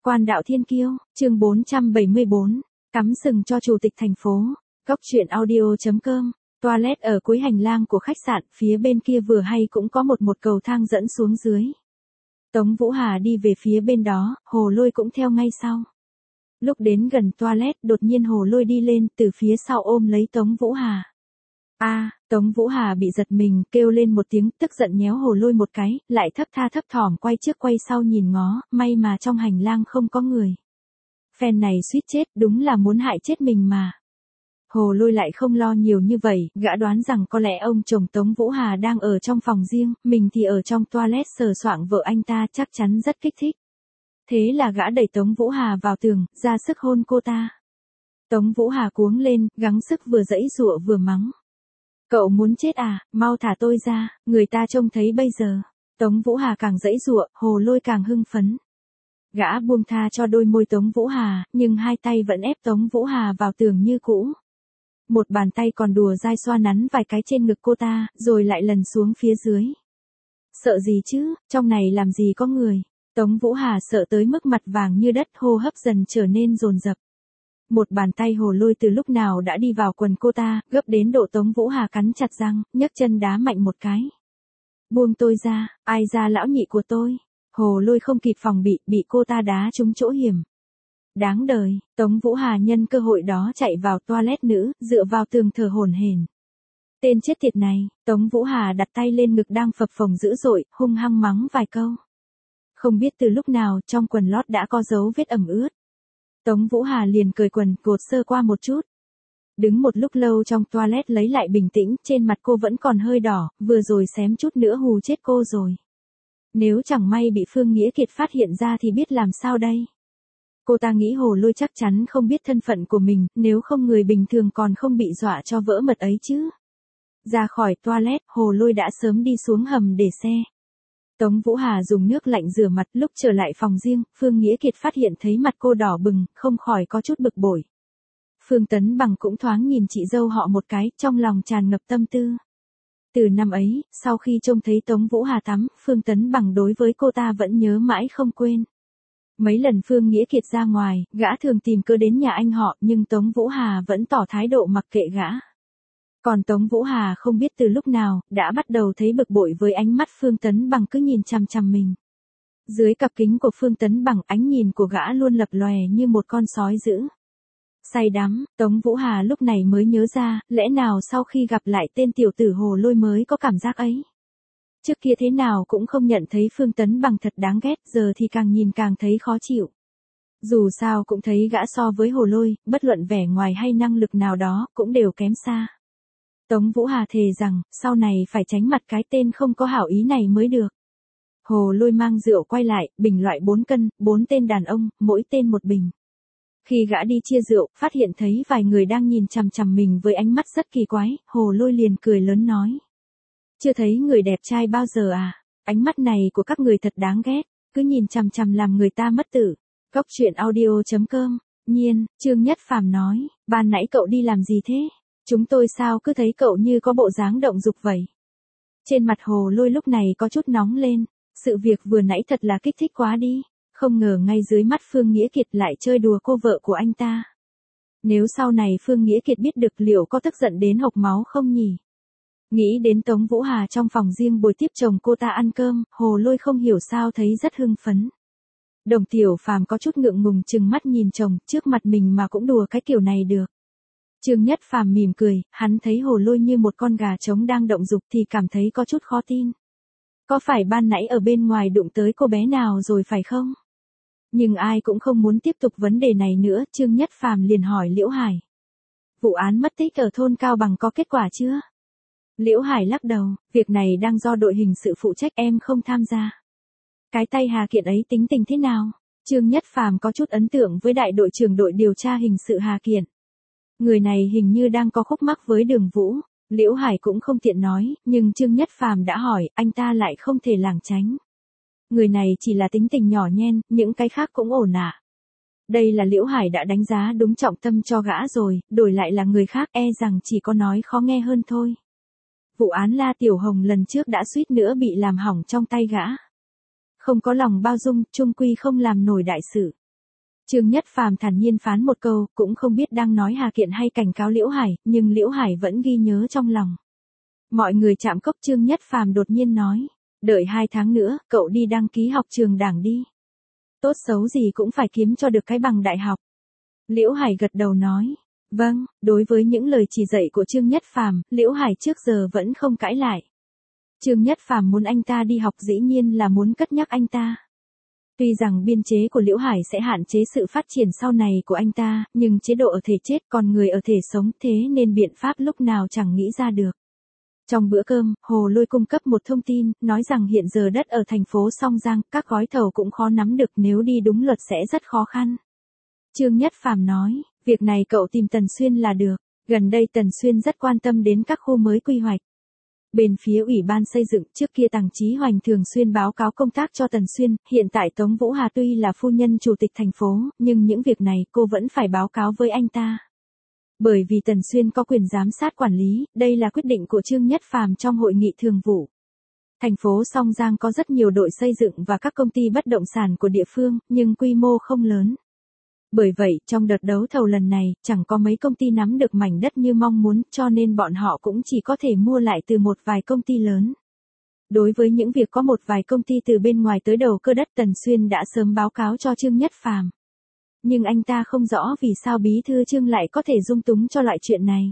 Quan đạo thiên kiêu, chương 474, cắm sừng cho chủ tịch thành phố. Góc truyện audio.com. Toilet ở cuối hành lang của khách sạn, phía bên kia vừa hay cũng có một cầu thang dẫn xuống dưới. Tống Vũ Hà đi về phía bên đó, Hồ Lôi cũng theo ngay sau. Lúc đến gần toilet, đột nhiên Hồ Lôi đi lên, từ phía sau ôm lấy Tống Vũ Hà. Tống Vũ Hà bị giật mình, kêu lên một tiếng, tức giận nhéo Hồ Lôi một cái, lại thấp tha thấp thỏm quay trước quay sau nhìn ngó, may mà trong hành lang không có người. Phen này suýt chết, đúng là muốn hại chết mình mà. Hồ Lôi lại không lo nhiều như vậy, gã đoán rằng có lẽ ông chồng Tống Vũ Hà đang ở trong phòng riêng, mình thì ở trong toilet sờ soạng vợ anh ta, chắc chắn rất kích thích. Thế là gã đẩy Tống Vũ Hà vào tường, ra sức hôn cô ta. Tống Vũ Hà cuống lên, gắng sức vừa giãy giụa vừa mắng. Cậu muốn chết à, mau thả tôi ra, người ta trông thấy bây giờ. Tống Vũ Hà càng giãy giụa, Hồ Lôi càng hưng phấn. Gã buông tha cho đôi môi Tống Vũ Hà, nhưng hai tay vẫn ép Tống Vũ Hà vào tường như cũ. Một bàn tay còn đùa dai xoa nắn vài cái trên ngực cô ta, rồi lại lần xuống phía dưới. Sợ gì chứ, trong này làm gì có người. Tống Vũ Hà sợ tới mức mặt vàng như đất, hô hấp dần trở nên dồn dập. Một bàn tay Hồ Lôi từ lúc nào đã đi vào quần cô ta, gấp đến độ Tống Vũ Hà cắn chặt răng, nhấc chân đá mạnh một cái. Buông tôi ra, ai ra lão nhị của tôi. Hồ Lôi không kịp phòng bị cô ta đá trúng chỗ hiểm. Đáng đời, Tống Vũ Hà nhân cơ hội đó chạy vào toilet nữ, dựa vào tường thở hổn hển. Tên chết tiệt này, Tống Vũ Hà đặt tay lên ngực đang phập phồng dữ dội, hung hăng mắng vài câu. Không biết từ lúc nào, trong quần lót đã có dấu vết ẩm ướt. Tống Vũ Hà liền cởi quần, cột sơ qua một chút. Đứng một lúc lâu trong toilet lấy lại bình tĩnh, trên mặt cô vẫn còn hơi đỏ, vừa rồi xém chút nữa hù chết cô rồi. Nếu chẳng may bị Phương Nghĩa Kiệt phát hiện ra thì biết làm sao đây? Cô ta nghĩ Hồ Lôi chắc chắn không biết thân phận của mình, nếu không người bình thường còn không bị dọa cho vỡ mật ấy chứ. Ra khỏi toilet, Hồ Lôi đã sớm đi xuống hầm để xe. Tống Vũ Hà dùng nước lạnh rửa mặt, lúc trở lại phòng riêng, Phương Nghĩa Kiệt phát hiện thấy mặt cô đỏ bừng, không khỏi có chút bực bội. Phương Tấn Bằng cũng thoáng nhìn chị dâu họ một cái, trong lòng tràn ngập tâm tư. Từ năm ấy, sau khi trông thấy Tống Vũ Hà tắm, Phương Tấn Bằng đối với cô ta vẫn nhớ mãi không quên. Mấy lần Phương Nghĩa Kiệt ra ngoài, gã thường tìm cơ đến nhà anh họ, nhưng Tống Vũ Hà vẫn tỏ thái độ mặc kệ gã. Còn Tống Vũ Hà không biết từ lúc nào, đã bắt đầu thấy bực bội với ánh mắt Phương Tấn Bằng cứ nhìn chằm chằm mình. Dưới cặp kính của Phương Tấn Bằng, ánh nhìn của gã luôn lập lòe như một con sói dữ. Say đắm, Tống Vũ Hà lúc này mới nhớ ra, lẽ nào sau khi gặp lại tên tiểu tử Hồ Lôi mới có cảm giác ấy. Trước kia thế nào cũng không nhận thấy Phương Tấn Bằng thật đáng ghét, giờ thì càng nhìn càng thấy khó chịu. Dù sao cũng thấy gã so với Hồ Lôi, bất luận vẻ ngoài hay năng lực nào đó, cũng đều kém xa. Tống Vũ Hà thề rằng, sau này phải tránh mặt cái tên không có hảo ý này mới được. Hồ Lôi mang rượu quay lại, bình loại 4 cân, 4 tên đàn ông, mỗi tên một bình. Khi gã đi chia rượu, phát hiện thấy vài người đang nhìn chằm chằm mình với ánh mắt rất kỳ quái, Hồ Lôi liền cười lớn nói. Chưa thấy người đẹp trai bao giờ à, ánh mắt này của các người thật đáng ghét, cứ nhìn chằm chằm làm người ta mất tử. Góc truyện audio.com. Nhiên, Trương Nhất Phàm nói, ban nãy cậu đi làm gì thế? Chúng tôi sao cứ thấy cậu như có bộ dáng động dục vậy? Trên mặt Hồ Lôi lúc này có chút nóng lên, sự việc vừa nãy thật là kích thích quá đi, không ngờ ngay dưới mắt Phương Nghĩa Kiệt lại chơi đùa cô vợ của anh ta. Nếu sau này Phương Nghĩa Kiệt biết được liệu có tức giận đến hộc máu không nhỉ? Nghĩ đến Tống Vũ Hà trong phòng riêng bồi tiếp chồng cô ta ăn cơm, Hồ Lôi không hiểu sao thấy rất hưng phấn. Đồng Tiểu Phàm có chút ngượng ngùng chừng mắt nhìn chồng, trước mặt mình mà cũng đùa cái kiểu này được. Trương Nhất Phàm mỉm cười, hắn thấy Hồ Lôi như một con gà trống đang động dục thì cảm thấy có chút khó tin. Có phải ban nãy ở bên ngoài đụng tới cô bé nào rồi phải không? Nhưng ai cũng không muốn tiếp tục vấn đề này nữa, Trương Nhất Phàm liền hỏi Liễu Hải. Vụ án mất tích ở thôn Cao Bằng có kết quả chưa? Liễu Hải lắc đầu, việc này đang do đội hình sự phụ trách, em không tham gia. Cái tay Hà Kiện ấy tính tình thế nào? Trương Nhất Phàm có chút ấn tượng với đại đội trưởng đội điều tra hình sự Hà Kiện. Người này hình như đang có khúc mắc với Đường Vũ. Liễu Hải cũng không tiện nói, nhưng Trương Nhất Phàm đã hỏi, anh ta lại không thể lảng tránh. Người này chỉ là tính tình nhỏ nhen, những cái khác cũng ổn ạ. Đây là Liễu Hải đã đánh giá đúng trọng tâm cho gã rồi, đổi lại là người khác e rằng chỉ có nói khó nghe hơn thôi. Vụ án La Tiểu Hồng lần trước đã suýt nữa bị làm hỏng trong tay gã. Không có lòng bao dung, chung quy không làm nổi đại sự. Trương Nhất Phàm thản nhiên phán một câu, cũng không biết đang nói Hà Kiện hay cảnh cáo Liễu Hải, nhưng Liễu Hải vẫn ghi nhớ trong lòng. Mọi người chạm cốc. Trương Nhất Phàm đột nhiên nói, đợi 2 tháng nữa, cậu đi đăng ký học trường đảng đi. Tốt xấu gì cũng phải kiếm cho được cái bằng đại học. Liễu Hải gật đầu nói, vâng. Đối với những lời chỉ dạy của Trương Nhất Phàm, Liễu Hải trước giờ vẫn không cãi lại. Trương Nhất Phàm muốn anh ta đi học dĩ nhiên là muốn cất nhắc anh ta. Tuy rằng biên chế của Liễu Hải sẽ hạn chế sự phát triển sau này của anh ta, nhưng chế độ ở thể chết còn người ở thể sống, thế nên biện pháp lúc nào chẳng nghĩ ra được. Trong bữa cơm, Hồ Lôi cung cấp một thông tin, nói rằng hiện giờ đất ở thành phố Song Giang, các gói thầu cũng khó nắm được, nếu đi đúng luật sẽ rất khó khăn. Trương Nhất Phàm nói, việc này cậu tìm Tần Xuyên là được, gần đây Tần Xuyên rất quan tâm đến các khu mới quy hoạch. Bên phía Ủy ban xây dựng, trước kia Tằng Chí Hoành thường xuyên báo cáo công tác cho Tần Xuyên, hiện tại Tống Vũ Hà tuy là phu nhân chủ tịch thành phố, nhưng những việc này cô vẫn phải báo cáo với anh ta. Bởi vì Tần Xuyên có quyền giám sát quản lý, đây là quyết định của Trương Nhất Phàm trong hội nghị thường vụ. Thành phố Song Giang có rất nhiều đội xây dựng và các công ty bất động sản của địa phương, nhưng quy mô không lớn. Bởi vậy, trong đợt đấu thầu lần này, chẳng có mấy công ty nắm được mảnh đất như mong muốn, cho nên bọn họ cũng chỉ có thể mua lại từ một vài công ty lớn. Đối với những việc có một vài công ty từ bên ngoài tới đầu cơ đất, Tần Xuyên đã sớm báo cáo cho Trương Nhất Phàm. Nhưng anh ta không rõ vì sao bí thư Trương lại có thể dung túng cho loại chuyện này.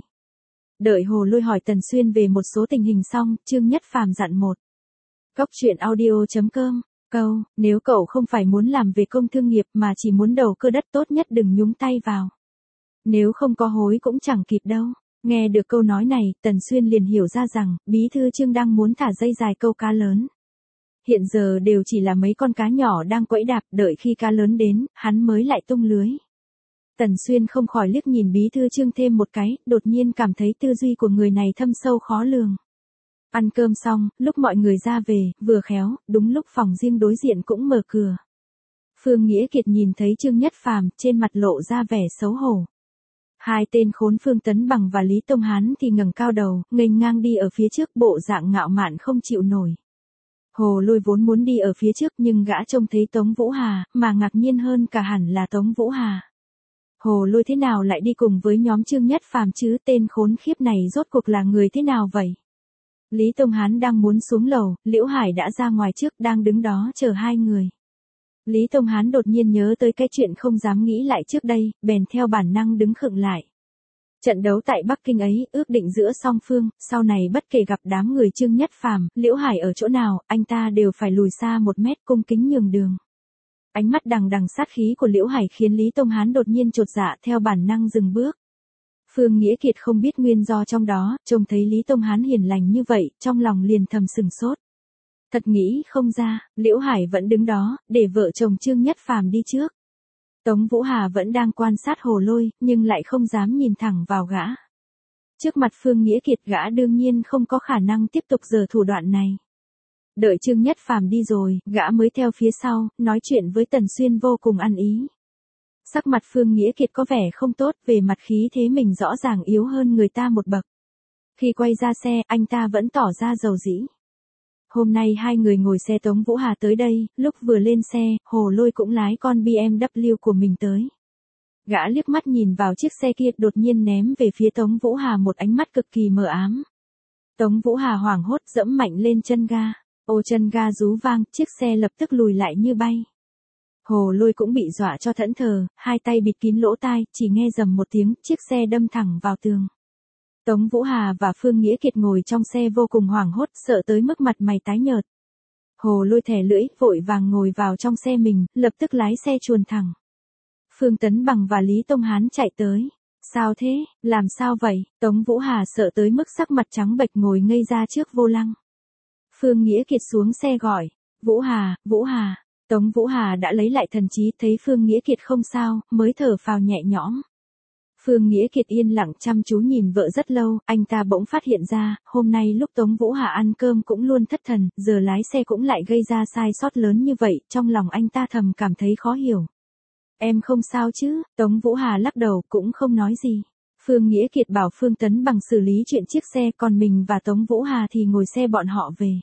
Đợi Hồ Lôi hỏi Tần Xuyên về một số tình hình xong, Trương Nhất Phàm dặn một. Góc truyện audio.com Câu, nếu cậu không phải muốn làm về công thương nghiệp mà chỉ muốn đầu cơ đất, tốt nhất đừng nhúng tay vào. Nếu không có hối cũng chẳng kịp đâu. Nghe được câu nói này, Tần Xuyên liền hiểu ra rằng, bí thư Trương đang muốn thả dây dài câu cá lớn. Hiện giờ đều chỉ là mấy con cá nhỏ đang quẫy đạp, đợi khi cá lớn đến, hắn mới lại tung lưới. Tần Xuyên không khỏi liếc nhìn bí thư Trương thêm một cái, đột nhiên cảm thấy tư duy của người này thâm sâu khó lường. Ăn cơm xong, lúc mọi người ra về, vừa khéo, đúng lúc phòng riêng đối diện cũng mở cửa. Phương Nghĩa Kiệt nhìn thấy Trương Nhất Phàm, trên mặt lộ ra vẻ xấu hổ. Hai tên khốn Phương Tấn Bằng và Lý Tông Hán thì ngẩng cao đầu, nghênh ngang đi ở phía trước, bộ dạng ngạo mạn không chịu nổi. Hồ Lôi vốn muốn đi ở phía trước nhưng gã trông thấy Tống Vũ Hà, mà ngạc nhiên hơn cả hẳn là Tống Vũ Hà. Hồ Lôi thế nào lại đi cùng với nhóm Trương Nhất Phàm chứ, tên khốn khiếp này rốt cuộc là người thế nào vậy? Lý Tông Hán đang muốn xuống lầu, Liễu Hải đã ra ngoài trước, đang đứng đó chờ hai người. Lý Tông Hán đột nhiên nhớ tới cái chuyện không dám nghĩ lại trước đây, bèn theo bản năng đứng khựng lại. Trận đấu tại Bắc Kinh ấy, ước định giữa song phương, sau này bất kể gặp đám người Trương Nhất Phàm, Liễu Hải ở chỗ nào, anh ta đều phải lùi xa 1 mét cung kính nhường đường. Ánh mắt đằng đằng sát khí của Liễu Hải khiến Lý Tông Hán đột nhiên chột dạ, theo bản năng dừng bước. Phương Nghĩa Kiệt không biết nguyên do trong đó, trông thấy Lý Tông Hán hiền lành như vậy, trong lòng liền thầm sừng sốt. Thật nghĩ không ra, Liễu Hải vẫn đứng đó, để vợ chồng Trương Nhất Phàm đi trước. Tống Vũ Hà vẫn đang quan sát Hồ Lôi, nhưng lại không dám nhìn thẳng vào gã. Trước mặt Phương Nghĩa Kiệt, gã đương nhiên không có khả năng tiếp tục giở thủ đoạn này. Đợi Trương Nhất Phàm đi rồi, gã mới theo phía sau, nói chuyện với Tần Xuyên vô cùng ăn ý. Sắc mặt Phương Nghĩa Kiệt có vẻ không tốt, về mặt khí thế mình rõ ràng yếu hơn người ta một bậc. Khi quay ra xe, anh ta vẫn tỏ ra dầu dĩ. Hôm nay hai người ngồi xe Tống Vũ Hà tới đây, lúc vừa lên xe, Hồ Lôi cũng lái con BMW của mình tới. Gã liếc mắt nhìn vào chiếc xe kia, đột nhiên ném về phía Tống Vũ Hà một ánh mắt cực kỳ mờ ám. Tống Vũ Hà hoảng hốt dẫm mạnh lên chân ga. Ô chân ga rú vang, chiếc xe lập tức lùi lại như bay. Hồ Lôi cũng bị dọa cho thẫn thờ, hai tay bịt kín lỗ tai, chỉ nghe rầm một tiếng, chiếc xe đâm thẳng vào tường. Tống Vũ Hà và Phương Nghĩa Kiệt ngồi trong xe vô cùng hoảng hốt, sợ tới mức mặt mày tái nhợt. Hồ Lôi thè lưỡi, vội vàng ngồi vào trong xe mình, lập tức lái xe chuồn thẳng. Phương Tấn Bằng và Lý Tông Hán chạy tới. Sao thế, làm sao vậy? Tống Vũ Hà sợ tới mức sắc mặt trắng bệch ngồi ngây ra trước vô lăng. Phương Nghĩa Kiệt xuống xe gọi, Vũ Hà, Vũ Hà. Tống Vũ Hà đã lấy lại thần trí, thấy Phương Nghĩa Kiệt không sao, mới thở phào nhẹ nhõm. Phương Nghĩa Kiệt yên lặng chăm chú nhìn vợ rất lâu, anh ta bỗng phát hiện ra, hôm nay lúc Tống Vũ Hà ăn cơm cũng luôn thất thần, giờ lái xe cũng lại gây ra sai sót lớn như vậy, trong lòng anh ta thầm cảm thấy khó hiểu. Em không sao chứ? Tống Vũ Hà lắc đầu, cũng không nói gì. Phương Nghĩa Kiệt bảo Phương Tấn Bằng xử lý chuyện chiếc xe, còn mình và Tống Vũ Hà thì ngồi xe bọn họ về.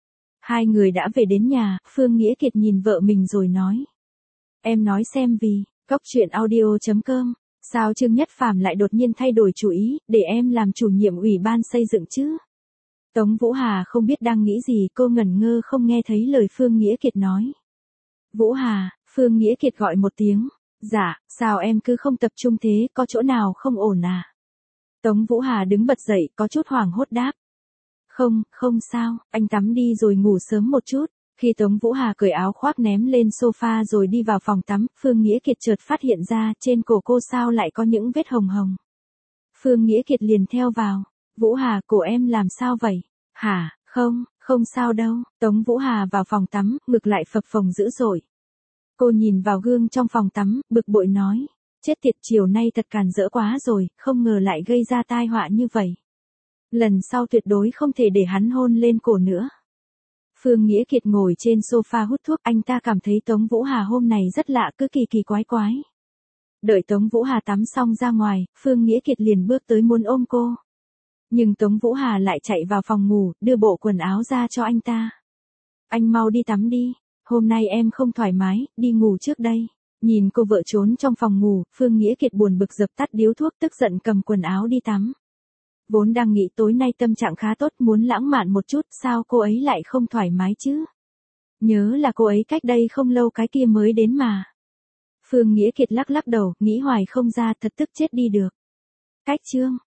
Hai người đã về đến nhà, Phương Nghĩa Kiệt nhìn vợ mình rồi nói. Em nói xem vì Góc truyện audio.com. Sao Trương Nhất Phàm lại đột nhiên thay đổi chủ ý, để em làm chủ nhiệm ủy ban xây dựng chứ? Tống Vũ Hà không biết đang nghĩ gì, cô ngẩn ngơ không nghe thấy lời Phương Nghĩa Kiệt nói. Vũ Hà, Phương Nghĩa Kiệt gọi một tiếng. Dạ, sao em cứ không tập trung thế, có chỗ nào không ổn à? Tống Vũ Hà đứng bật dậy, có chút hoảng hốt đáp. Không sao, anh tắm đi rồi ngủ sớm một chút. Khi Tống Vũ Hà cởi áo khoác ném lên sofa rồi đi vào phòng tắm, Phương Nghĩa Kiệt chợt phát hiện ra trên cổ cô sao lại có những vết hồng hồng. Phương Nghĩa Kiệt liền theo vào. Vũ Hà, cổ em làm sao vậy? Hả, không sao đâu. Tống Vũ Hà vào phòng tắm, ngực lại phập phồng dữ dội. Cô nhìn vào gương trong phòng tắm, bực bội nói. Chết tiệt, chiều nay thật càn rỡ quá rồi, không ngờ lại gây ra tai họa như vậy. Lần sau tuyệt đối không thể để hắn hôn lên cổ nữa. Phương Nghĩa Kiệt ngồi trên sofa hút thuốc, anh ta cảm thấy Tống Vũ Hà hôm này rất lạ, cứ kỳ kỳ quái quái. Đợi Tống Vũ Hà tắm xong ra ngoài, Phương Nghĩa Kiệt liền bước tới muốn ôm cô. Nhưng Tống Vũ Hà lại chạy vào phòng ngủ, đưa bộ quần áo ra cho anh ta. Anh mau đi tắm đi, hôm nay em không thoải mái, đi ngủ trước đây. Nhìn cô vợ trốn trong phòng ngủ, Phương Nghĩa Kiệt buồn bực dập tắt điếu thuốc, tức giận cầm quần áo đi tắm. Vốn đang nghĩ tối nay tâm trạng khá tốt, muốn lãng mạn một chút, sao cô ấy lại không thoải mái chứ? Nhớ là cô ấy cách đây không lâu cái kia mới đến mà. Phương Nghĩa Kiệt lắc lắc đầu, nghĩ hoài không ra, thật tức chết đi được. Cách chương